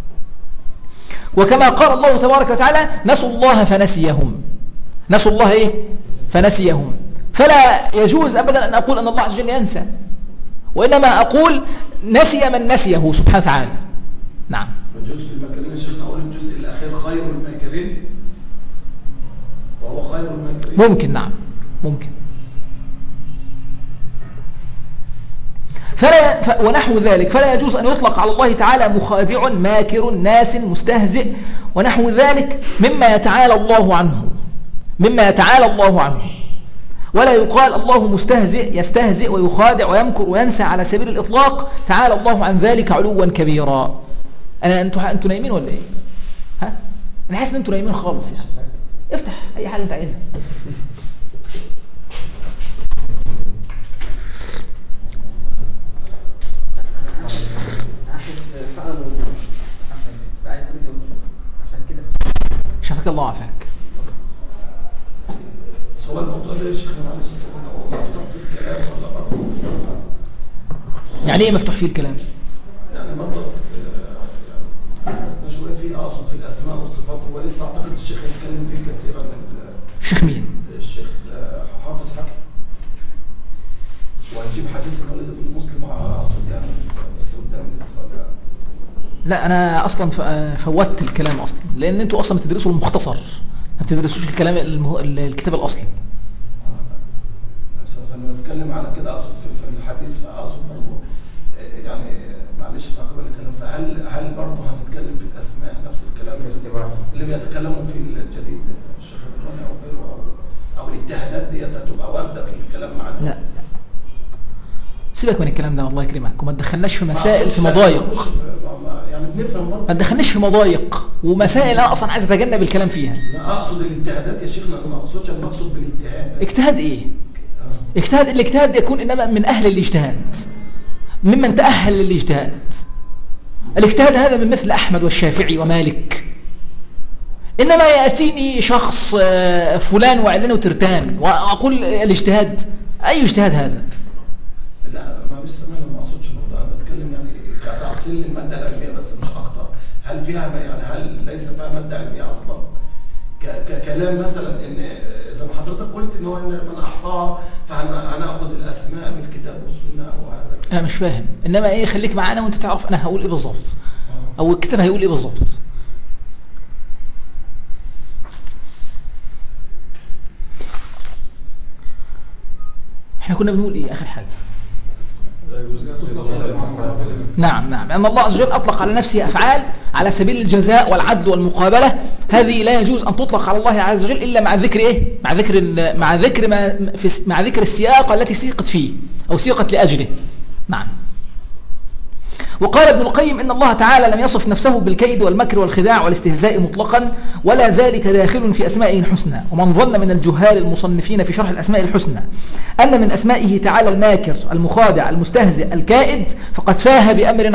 وكما قال الله تبارك وتعالى نسوا الله فنسيهم. نسوا الله إيه؟ فنسيهم. فلا يجوز أبدا أن أقول أن الله عز وجل ينسى، وإنما أقول نسي من نسيه سبحانه وتعالى. نعم. يجوز في الماكرين يا شيخنا أقول الجزء الأخير خير الماكرين، وهو خير الماكرين. ممكن، نعم ممكن. ونحو ذلك فلا يجوز أن يطلق على الله تعالى مخادع، ماكر، ناس، مستهزئ ونحو ذلك مما يتعالى الله عنه، مما يتعالى الله عنه. ولا يقال الله مستهزئ، يستهزئ ويخادع ويمكر وينسى على سبيل الإطلاق، تعالى الله عن ذلك علوا كبيرا. أنتوا نايمين ولا إيه؟ ها؟ أنا حاسس إن أنتوا نايمين خالص يعني. افتح أي حاجة أنت عايزها. شافك الله عافاك. سؤال الموضوع ده يا شيخ معلش، هو مفتوح فيه الكلام ولا برضه؟ يعني ايه مفتوح فيه الكلام؟ يعني برضه اصل شويه فيه اقصد في الاسماء والصفات، هو لسه اعتقد الشيخ هيتكلم فيه كثيرا من الشيخ مين؟ الشيخ حافظ حكي، وهنجيب حديث الوليد بن مسلم اقصد يعني بس قدام لسه ولا؟ لا انا اصلا فوتت الكلام اصلا، لان انتوا اصلا بتدرسوا المختصر، ما بتدرسوش الكلام الكتاب الاصلي. فلما نتكلم على كده اقصد في الحديث، فاقصد برضه يعني معلش تعقيب الكلام، فهل برضه هنتكلم في الاسماء نفس الكلام اللي بيتكلموا في الجديد الشيخ الروني او غيره، او الاجتهادات دي هتبقى وارده في الكلام معانا؟ لا سيبك من الكلام ده الله يكرمك، وما تدخلناش في مسائل في مضايق، يعني بنفهم برضه، ما تدخلنيش في مضايق ومسائل انا اصلا عايز اتجنب الكلام فيها. لا اقصد الاجتهادات يا شيخنا، انا ما اقصدش، انا بقصد بالاجتهاد. اجتهاد ايه؟ الاجتهاد يكون انما من اهل الاجتهاد، ممن تأهل للاجتهاد. الاجتهاد هذا من مثل احمد والشافعي ومالك. إنما يأتيني شخص فلان وعلان وترتان وأقول الاجتهاد، أي اجتهاد هذا؟ لا ما مش سامعني، ما اقصدش برضه، انا بتكلم يعني كتأصيل للماده العلميه بس مش اكتر. هل فيها يعني هل ليس فيها ماده علميه اصلا؟ ككلام مثلا ان زي ما حضرتك قلت ان هو من احصاها فهناخذ الاسماء من الكتاب والسنه وهذا. أنا مش فاهم، إنما إيه، خليك معانا وأنت تعرف أنا هقول إيه بالظبط أو الكتاب هيقول إيه بالظبط. احنا كنا بنقول ايه اخر حاجة؟ نعم أن الله عز وجل أطلق على نفسه أفعال على سبيل الجزاء والعدل والمقابلة، هذه لا يجوز أن تطلق على الله عز وجل إلا مع ذكر إيه؟ مع ذكر السياق التي سيقت فيه أو سيقت لأجله. نعم. وقال ابن القيم إن الله تعالى لم يصف نفسه بالكيد والمكر والخداع والاستهزاء مطلقا، ولا ذلك داخل في أسمائه الحسنى. ومن ظن من الجهال المصنفين في شرح الأسماء الحسنى أن من أسمائه تعالى الماكر المخادع المستهزئ الكائد فقد فاه بأمر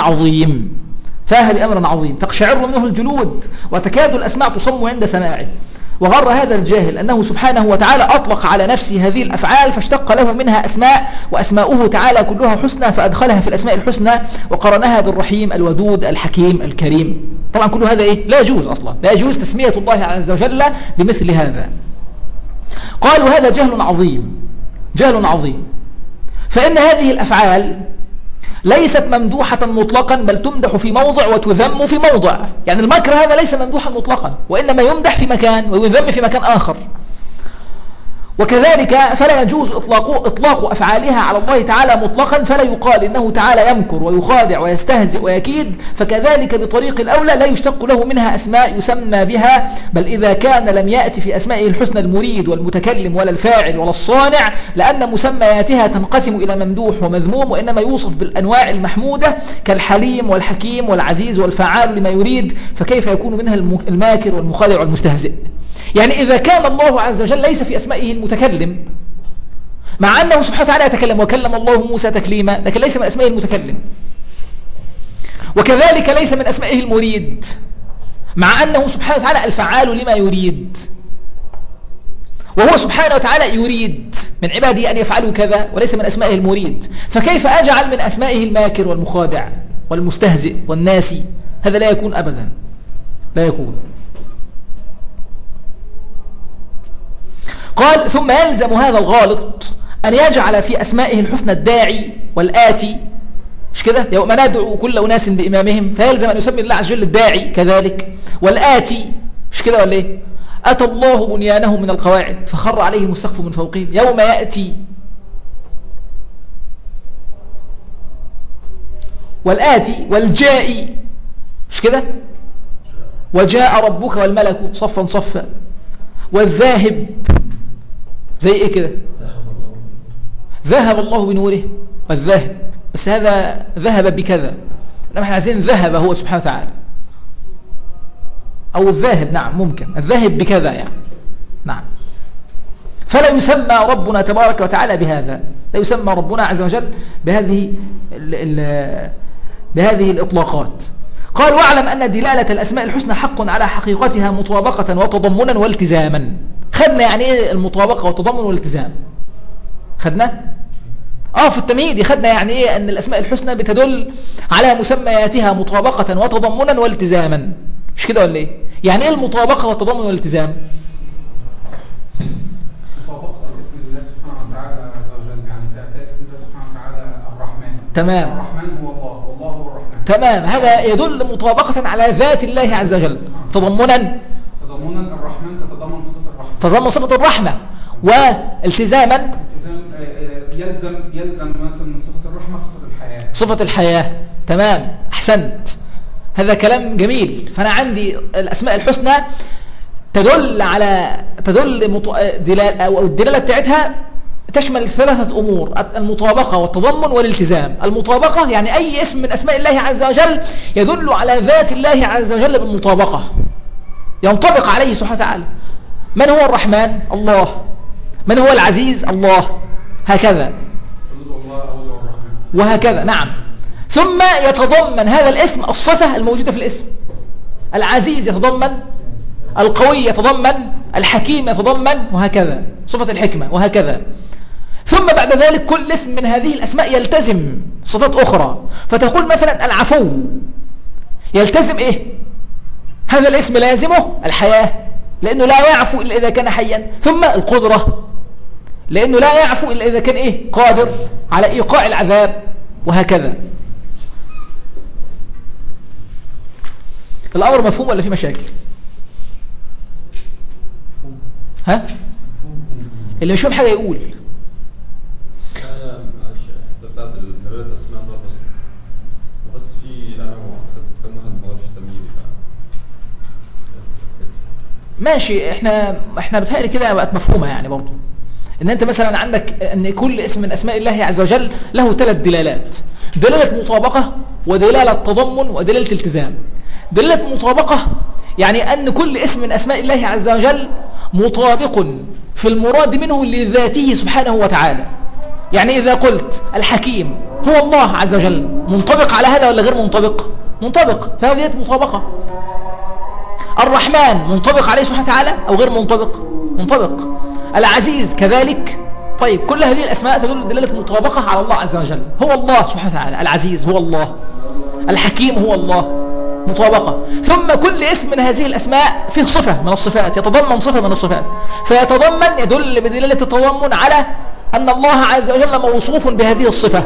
عظيم تقشعر منه الجلود وتكاد الأسماع تصم عند سماعه. وغر هذا الجاهل أنه سبحانه وتعالى أطلق على نفسه هذه الأفعال فاشتق له منها أسماء، وأسماؤه تعالى كلها حسنى، فأدخلها في الأسماء الحسنى وقرنها بالرحيم الودود الحكيم الكريم. طبعا كل هذا إيه؟ لا يجوز أصلا، لا يجوز تسمية الله عز وجل بمثل هذا. قالوا هذا جهل عظيم، فإن هذه الأفعال ليست ممدوحة مطلقا، بل تمدح في موضع وتذم في موضع. يعني المكر هذا ليس ممدوحا مطلقا، وإنما يمدح في مكان ويذم في مكان آخر. وكذلك فلا يجوز إطلاق أفعالها على الله تعالى مطلقا، فلا يقال إنه تعالى يمكر ويخادع ويستهزئ ويكيد، فكذلك بطريق الأولى لا يشتق له منها أسماء يسمى بها، بل إذا كان لم يأتي في أسمائه الحسنى المريد والمتكلم ولا الفاعل ولا الصانع، لأن مسمياتها تنقسم إلى ممدوح ومذموم، وإنما يوصف بالأنواع المحمودة كالحليم والحكيم والعزيز والفعال لما يريد، فكيف يكون منها الماكر والمخادع والمستهزئ؟ يعني إذا كان الله عز وجل ليس في أسمائه المتكلم، مع أنه سبحانه وتعالى يتكلم وكلم الله موسى تكليما، لكن ليس من أسمائه المتكلم. وكذلك ليس من أسمائه المريد، مع أنه سبحانه وتعالى الفعال لما يريد، وهو سبحانه وتعالى يريد من عباده أن يفعلوا كذا، وليس من أسمائه المريد. فكيف أجعل من أسمائه الماكر والمخادع والمستهزئ والناسي؟ هذا لا يكون أبدا، لا يكون. قال ثم يلزم هذا الغالط أن يجعل في أسمائه الحسنى الداعي والآتي، مش كده؟ يوم ندعو كل أناس بإمامهم، فيلزم أن يسمي الله عز وجل الداعي كذلك، والآتي، مش كده ولا إيه؟ أتى الله بنيانهم من القواعد فخر عليهم السقف من فوقهم يوم يأتي، والآتي والجائي، مش كده؟ وجاء ربك والملك صفا صفا، والذاهب زي ايه كده؟ ذهب الله بنوره، والذاهب، بس هذا ذهب بكذا، انما احنا عايزين ذهب هو سبحانه وتعالى، او الذاهب، نعم ممكن الذاهب بكذا يعني، نعم. فلا يسمى ربنا تبارك وتعالى بهذا، لا يسمى ربنا عز وجل بهذه الإطلاقات. قال واعلم أن دلالة الأسماء الحسنى حق على حقيقتها مطابقة وتضمنا والتزاما. خدنا يعني ايه المطابقة والتضمن والالتزام؟ خدنا في التمهيد خدنا يعني ايه ان الأسماء الحسنى بتدل على مسمياتها مطابقة وتضمنا والتزاما، مش كده ولا ايه؟ يعني ايه المطابقة والتضمن والالتزام؟ مطابقة اسم الله سبحانه وتعالى عز وجل، يعني كاسم الله سبحانه وتعالى الرحمن، تمام، الرحمن هو الله والله هو الرحمن، تمام. هذا يدل مطابقة على ذات الله عز وجل. تضمنا الرحمن تتضمن صفة الرحمة، تضمن صفة الرحمة، والتزاما يلزم مثلا من صفة الرحمة صفة الحياة. تمام، أحسنت، هذا كلام جميل. فأنا عندي الأسماء الحسنى تدل الدلالة بتاعتها تشمل ثلاثة أمور: المطابقة والتضمن والالتزام. المطابقة يعني أي اسم من أسماء الله عز وجل يدل على ذات الله عز وجل بالمطابقة، ينطبق عليه سبحانه وتعالى. من هو الرحمن؟ الله. من هو العزيز؟ الله. هكذا وهكذا، نعم. ثم يتضمن هذا الاسم الصفة الموجودة في الاسم. العزيز يتضمن القوي يتضمن الحكيم، يتضمن وهكذا صفة الحكمة وهكذا. ثم بعد ذلك كل اسم من هذه الأسماء يلتزم صفات أخرى، فتقول مثلا العفو يلتزم إيه؟ هذا الاسم لازمه الحياة لأنه لا يعفو إلا إذا كان حيا. ثم القدرة لأنه لا يعفو إلا إذا كان إيه؟ قادر على إيقاع العذاب وهكذا. الأمر مفهوم ولا في مشاكل؟ ها؟ اللي مش فاهم حاجة يقول. أنا معلش بتاعت الهريرة أسماء الله بس في أنا وأعتقد كم واحد ما غيرش تمييزي ماشي. احنا بتهيألي كده بقت مفهومة يعني برضو، ان انت مثلا عندك ان كل اسم من اسماء الله عز وجل له 3 دلالات: دلالة مطابقة ودلالة تضمن ودلالة التزام. دلالة مطابقة يعني ان كل اسم من اسماء الله عز وجل مطابق في المراد منه لذاته سبحانه وتعالى. يعني اذا قلت الحكيم هو الله عز وجل منطبق على هذا ولا غير منطبق؟ منطبق، فهذه مطابقة. الرحمن منطبق عليه سبحانه وتعالى أو غير منطبق؟ منطبق. العزيز كذلك. طيب كل هذه الأسماء تدل دلالة مطابقة على الله عز وجل. هو الله سبحانه وتعالى، العزيز هو الله، الحكيم هو الله، مطابقة. ثم كل اسم من هذه الأسماء فيه صفة من الصفات، يتضمن صفة من الصفات، فيتضمن يدل بدلالة التضمن على أن الله عز وجل موصوف بهذه الصفة.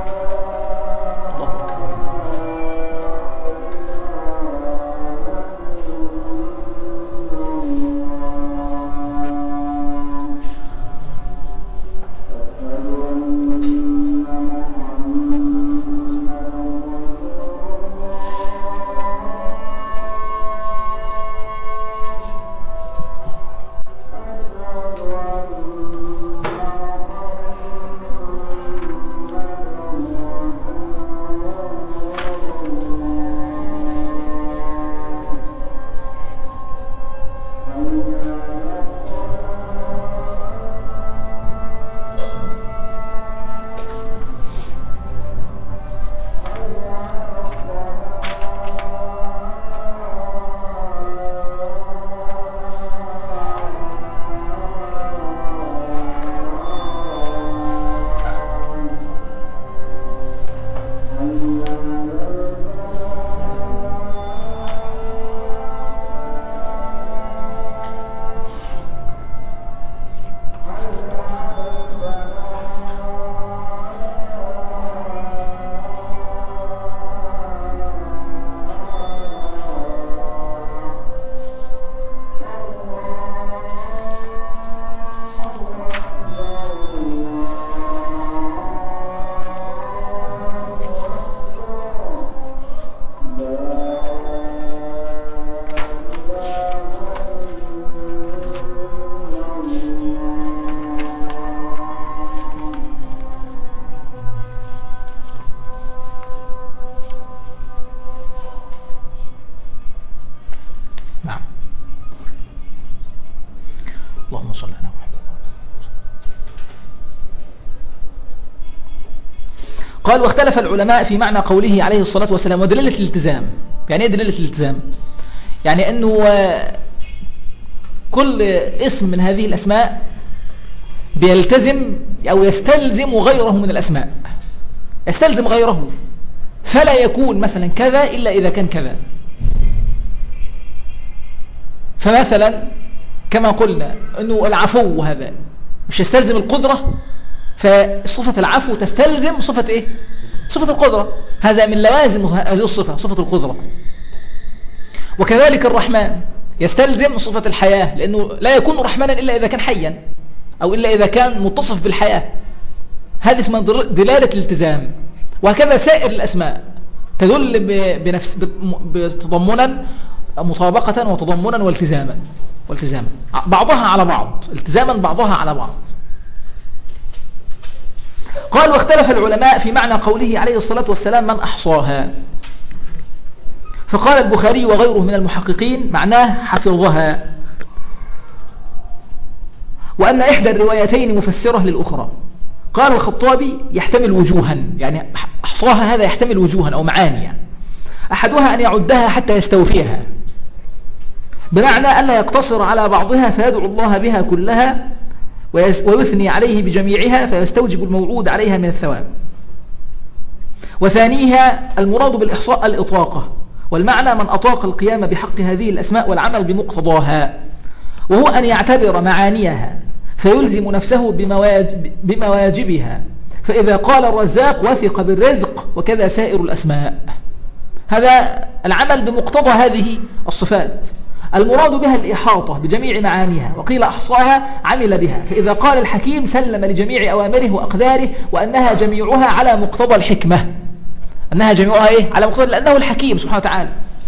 اللهم صل على محمد. قال: واختلف العلماء في معنى قوله عليه الصلاة والسلام ودلالة الالتزام. يعني ايه دلالة الالتزام؟ يعني انه كل اسم من هذه الاسماء بيلتزم او يستلزم غيره من الاسماء، يستلزم غيره، فلا يكون مثلا كذا الا اذا كان كذا. فمثلا كما قلنا انه العفو هذا مش يستلزم القدرة، فصفة العفو تستلزم صفة ايه؟ صفة القدرة. هذا من لوازم هذه الصفة، صفة القدرة. وكذلك الرحمن يستلزم صفة الحياة، لأنه لا يكون رحمنا إلا إذا كان حيا أو إلا إذا كان متصف بالحياة. هذه اسمها دلالة الالتزام. وهكذا سائر الأسماء تدل بتضمنا مطابقة وتضمنا والتزاما بعضها على بعض، التزاما بعضها على بعض. قال: واختلف العلماء في معنى قوله عليه الصلاة والسلام من أحصاها. فقال البخاري وغيره من المحققين معناه حفظها، وأن إحدى الروايتين مفسرة للأخرى. قال الخطابي يحتمل وجوها، يعني أحصاها هذا يحتمل وجوها أو معاني. يعني أحدها أن يعدها حتى يستوفيها، بمعنى ألا يقتصر على بعضها فيدعو الله بها كلها ويثني عليه بجميعها فيستوجب الموعود عليها من الثواب. وثانيها المراد بالإحصاء الإطاقة، والمعنى من أطاق القيام بحق هذه الأسماء والعمل بمقتضاها، وهو أن يعتبر معانيها فيلزم نفسه بمواجبها، فإذا قال الرزاق وثق بالرزق، وكذا سائر الأسماء. هذا العمل بمقتضى هذه الصفات، المراد بها الإحاطة بجميع معانيها، وقيل أحصاها عمل بها، فإذا قال الحكيم سلم لجميع أوامره وأقداره وأنها جميعها على مقتضى الحكمة، أنها جميعها على مقتضى، لأنه الحكيم سبحانه وتعالى.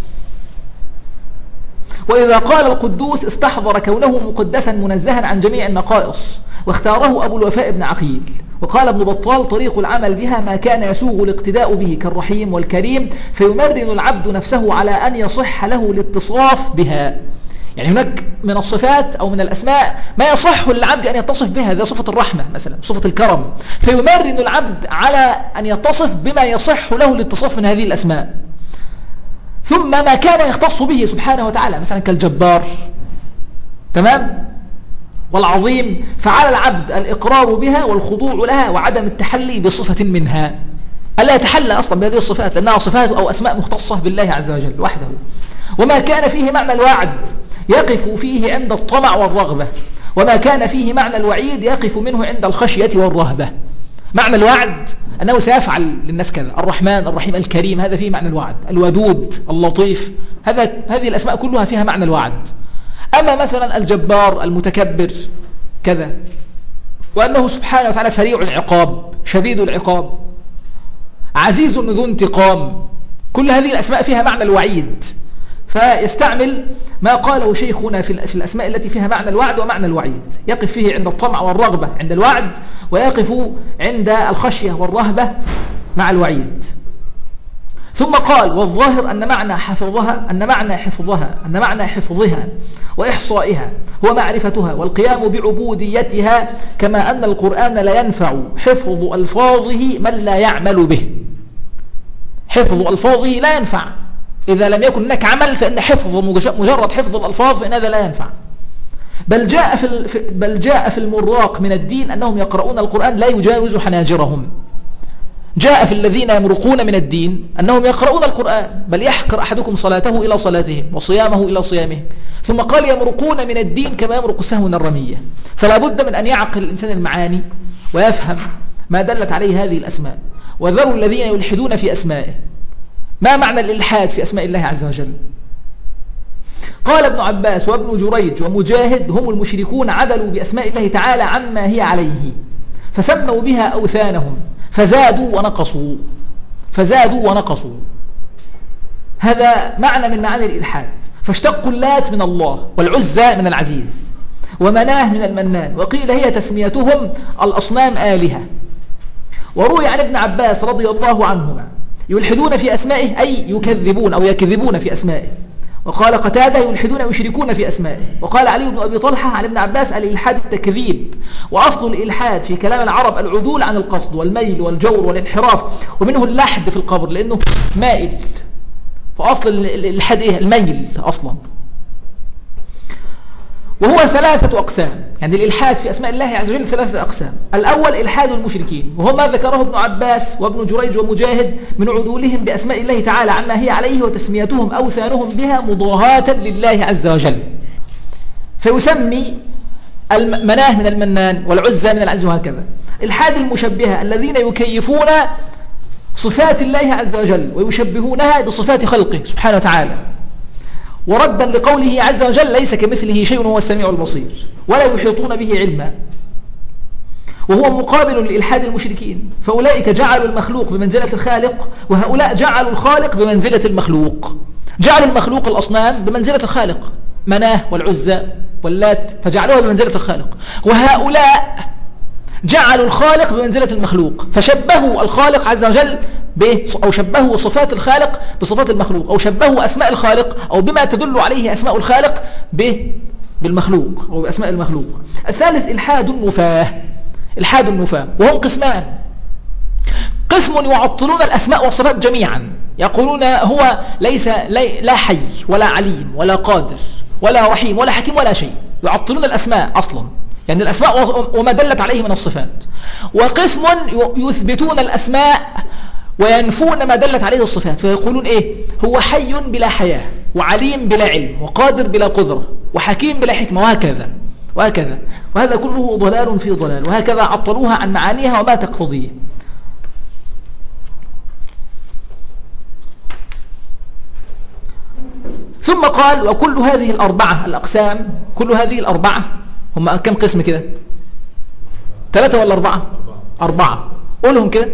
وإذا قال القدوس استحضر كونه مقدسا منزها عن جميع النقائص، واختاره أبو الوفاء بن عقيل. وقال ابن بطال طريق العمل بها ما كان يسوغ الاقتداء به كالرحيم والكريم، فيمرن العبد نفسه على أن يصح له الاتصاف بها. يعني هناك من الصفات أو من الأسماء ما يصح للعبد أن يتصف بها، ذا صفة الرحمة مثلا، صفة الكرم، فيمرن العبد على أن يتصف بما يصح له الاتصاف من هذه الأسماء. ثم ما كان يختص به سبحانه وتعالى مثلا كالجبار، تمام، والعظيم، فعلى العبد الإقرار بها والخضوع لها وعدم التحلي بصفة منها، ألا يتحلى أصلا بهذه الصفات لأنها صفات أو أسماء مختصة بالله عز وجل وحده. وما كان فيه معنى الوعد يقف فيه عند الطمع والرغبة، وما كان فيه معنى الوعيد يقف منه عند الخشية والرهبة. معنى الوعد أنه سيفعل للناس كذا، الرحمن الرحيم الكريم، هذا فيه معنى الوعد، الودود اللطيف، هذه الأسماء كلها فيها معنى الوعد. أما مثلا الجبار المتكبر كذا، وأنه سبحانه وتعالى سريع العقاب شديد العقاب عزيز ذو انتقام، كل هذه الأسماء فيها معنى الوعيد، فيستعمل ما قاله شيخنا في الأسماء التي فيها معنى الوعد ومعنى الوعيد، يقف فيه عند الطمع والرغبة عند الوعد، ويقف عند الخشية والرهبة مع الوعيد. ثم قال والظاهر أن معنى حفظها وإحصائها هو معرفتها والقيام بعبوديتها، كما أن القرآن لا ينفع حفظ ألفاظه من لا يعمل به. حفظ ألفاظه لا ينفع إذا لم يكن هناك عمل، فإن مجرد حفظ الألفاظ فإن هذا لا ينفع. بل جاء في المراق من الدين أنهم يقرؤون القرآن لا يجاوز حناجرهم. جاء في الذين يمرقون من الدين أنهم يقرؤون القرآن، بل يحقر أحدكم صلاته إلى صلاتهم وصيامه إلى صيامهم. ثم قال يمرقون من الدين كما يمرق السهم من الرمية. فلا بد من أن يعقل الإنسان المعاني ويفهم ما دلت عليه هذه الأسماء. وذروا الذين يلحدون في أسمائه. ما معنى الإلحاد في أسماء الله عز وجل؟ قال ابن عباس وابن جريج ومجاهد هم المشركون عدلوا بأسماء الله تعالى عما هي عليه، فسموا بها أوثانهم فزادوا ونقصوا. هذا معنى من معاني الإلحاد. فاشتقوا اللات من الله، والعزى من العزيز، ومناه من المنان، وقيل هي تسميتهم الأصنام آلهة. وروي عن ابن عباس رضي الله عنهما يلحدون في أسمائه أي يكذبون أو يكذبون في أسمائه. وقال قتادة يلحدون ويشركون في أسمائه. وقال علي بن أبي طلحة عن ابن عباس الإلحاد التكذيب، وأصل الإلحاد في كلام العرب العدول عن القصد والميل والجور والانحراف، ومنه اللحد في القبر لأنه مائل، فأصل الإلحاد الميل أصلا. وهو 3 أقسام، يعني الإلحاد في أسماء الله عز وجل 3 أقسام. الأول إلحاد المشركين، وهو ما ذكره ابن عباس وابن جريج ومجاهد من عدولهم بأسماء الله تعالى عما هي عليه وتسميتهم أوثانهم بها مضاهاة لله عز وجل، فيسمي المناه من المنان والعزى من العز وهكذا. إلحاد المشبهة الذين يكيفون صفات الله عز وجل ويشبهونها بصفات خلقه سبحانه وتعالى، وردا لقوله عز وجل ليس كمثله شيء وهو السميع البصير، ولا يحيطون به علما، وهو مقابل لإلحاد المشركين. فأولئك جعلوا المخلوق بمنزلة الخالق، وهؤلاء جعلوا الخالق بمنزلة المخلوق. جعلوا المخلوق الأصنام بمنزلة الخالق، مناه والعزى واللات، فجعلوها بمنزلة الخالق. وهؤلاء جعلوا الخالق بمنزلة المخلوق، فشبهوا الخالق عز وجل أو شبهوا صفات الخالق بصفات المخلوق، أو شبهوا أسماء الخالق أو بما تدل عليه أسماء الخالق بالمخلوق أو بأسماء المخلوق. الثالث إلحاد النفاة، وهم قسمان. قسم يعطلون الأسماء والصفات جميعا، يقولون هو لا حي ولا عليم ولا قادر ولا رحيم ولا حكيم ولا شيء، يعطلون الأسماء أصلا، يعني الأسماء وما دلت عليه من الصفات. وقسم يثبتون الأسماء وينفون ما دلت عليه الصفات، فيقولون إيه؟ هو حي بلا حياة، وعليم بلا علم، وقادر بلا قدرة، وحكيم بلا حكمة، وهكذا وهكذا. وهذا كله ضلال في ضلال، وهكذا عطلوها عن معانيها وما تقتضيه. ثم قال وكل هذه الأربعة الأقسام، كل هذه الأربعة هم كم قسم كده؟ 3 ولا 4؟ 4. قولهم كده.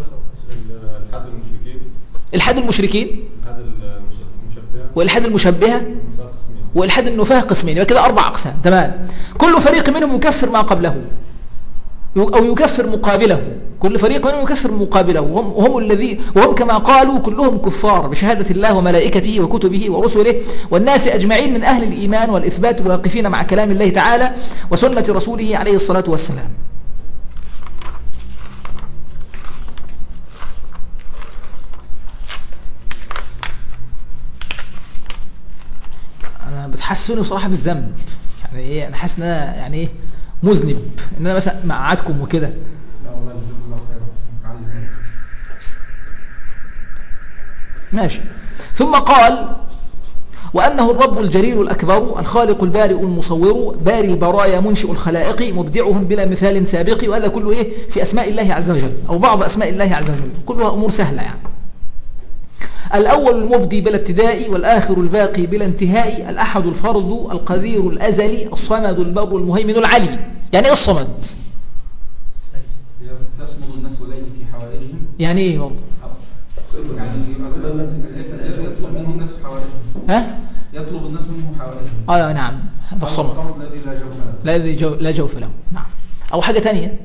الحاد المشركين، والحاد المشبهة، والحاد النفاة قسمين، يبقى كده 4 أقسام. تمام. كل فريق منهم يكفر ما قبله أو يكفر مقابله، كل فريق منهم يكفر مقابله، وهم كما قالوا كلهم كفار بشهادة الله وملائكته وكتبه ورسله والناس أجمعين من أهل الإيمان والإثبات الواقفين مع كلام الله تعالى وسنة رسوله عليه الصلاة والسلام. أنا بتحسوني بصراحة بالذنب، يعني إيه، أنا حاسس إن أنا يعني إيه مذنب إن أنا مثلا مقعدكم وكده. لا والله جزاك الله خير. ماشي. ثم قال وأنه الرب الجليل الأكبر الخالق البارئ المصور باري البرايا منشئ الخلائق مبدعهم بلا مثال سابق. وهذا كله إيه في أسماء الله عز وجل أو بعض أسماء الله عز وجل، كلها أمور سهلة يعني. الأول المبدي بلا ابتداء، والآخر الباقي بلا انتهاء، الأحد الفرد القدير الأزلي الصمد البر المهيمن العلي. يعني إيه الصمد؟ يصمد الناس إليه في حوائجهم. يعني إيه برضه؟ يعني يطلب منه الناس حوائجهم. ها؟ يطلب الناس منه حوائجهم. نعم، هذا الصمد الذي لا جوف له. لا جوف له. نعم. أو حاجة تانية،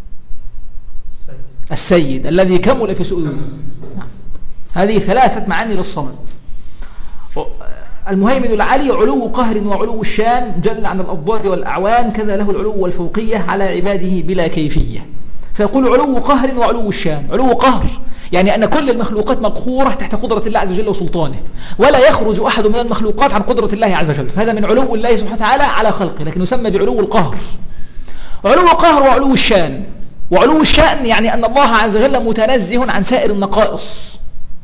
السيد الذي كمل في سؤدده. نعم. هذه 3 معاني للصمد. المهيمن العلي علو قهر وعلو الشان جل عن الأضداد والأعوان، كذا له العلو والفوقية على عباده بلا كيفية. فيقول علو قهر وعلو الشان. علو قهر يعني أن كل المخلوقات مقهورة تحت قدرة الله عز وجل وسلطانه، ولا يخرج أحد من المخلوقات عن قدرة الله عز وجل، فهذا من علو الله سبحانه وتعالى على خلقه، لكن يسمى بعلو القهر. علو قهر وعلو الشان. وعلو الشأن يعني أن الله عز وجل متنزه عن سائر النقائص،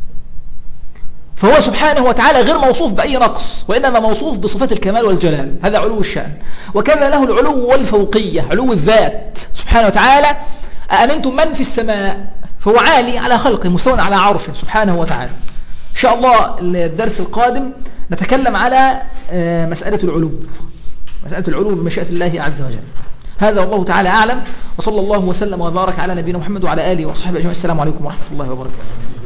فهو سبحانه وتعالى غير موصوف بأي نقص، وإنما موصوف بصفات الكمال والجلال، هذا علو الشأن. وكذا له العلو والفوقية، علو الذات سبحانه وتعالى. أأمنتم من في السماء، فهو عالي على خلقه مستوى على عرشه سبحانه وتعالى. إن شاء الله الدرس القادم نتكلم على مسألة العلو، مسألة العلو بمشيئة الله عز وجل. هذا والله تعالى أعلم، وصلى الله وسلم وبارك على نبينا محمد وعلى آله وصحبه أجمعين. السلام عليكم ورحمة الله وبركاته.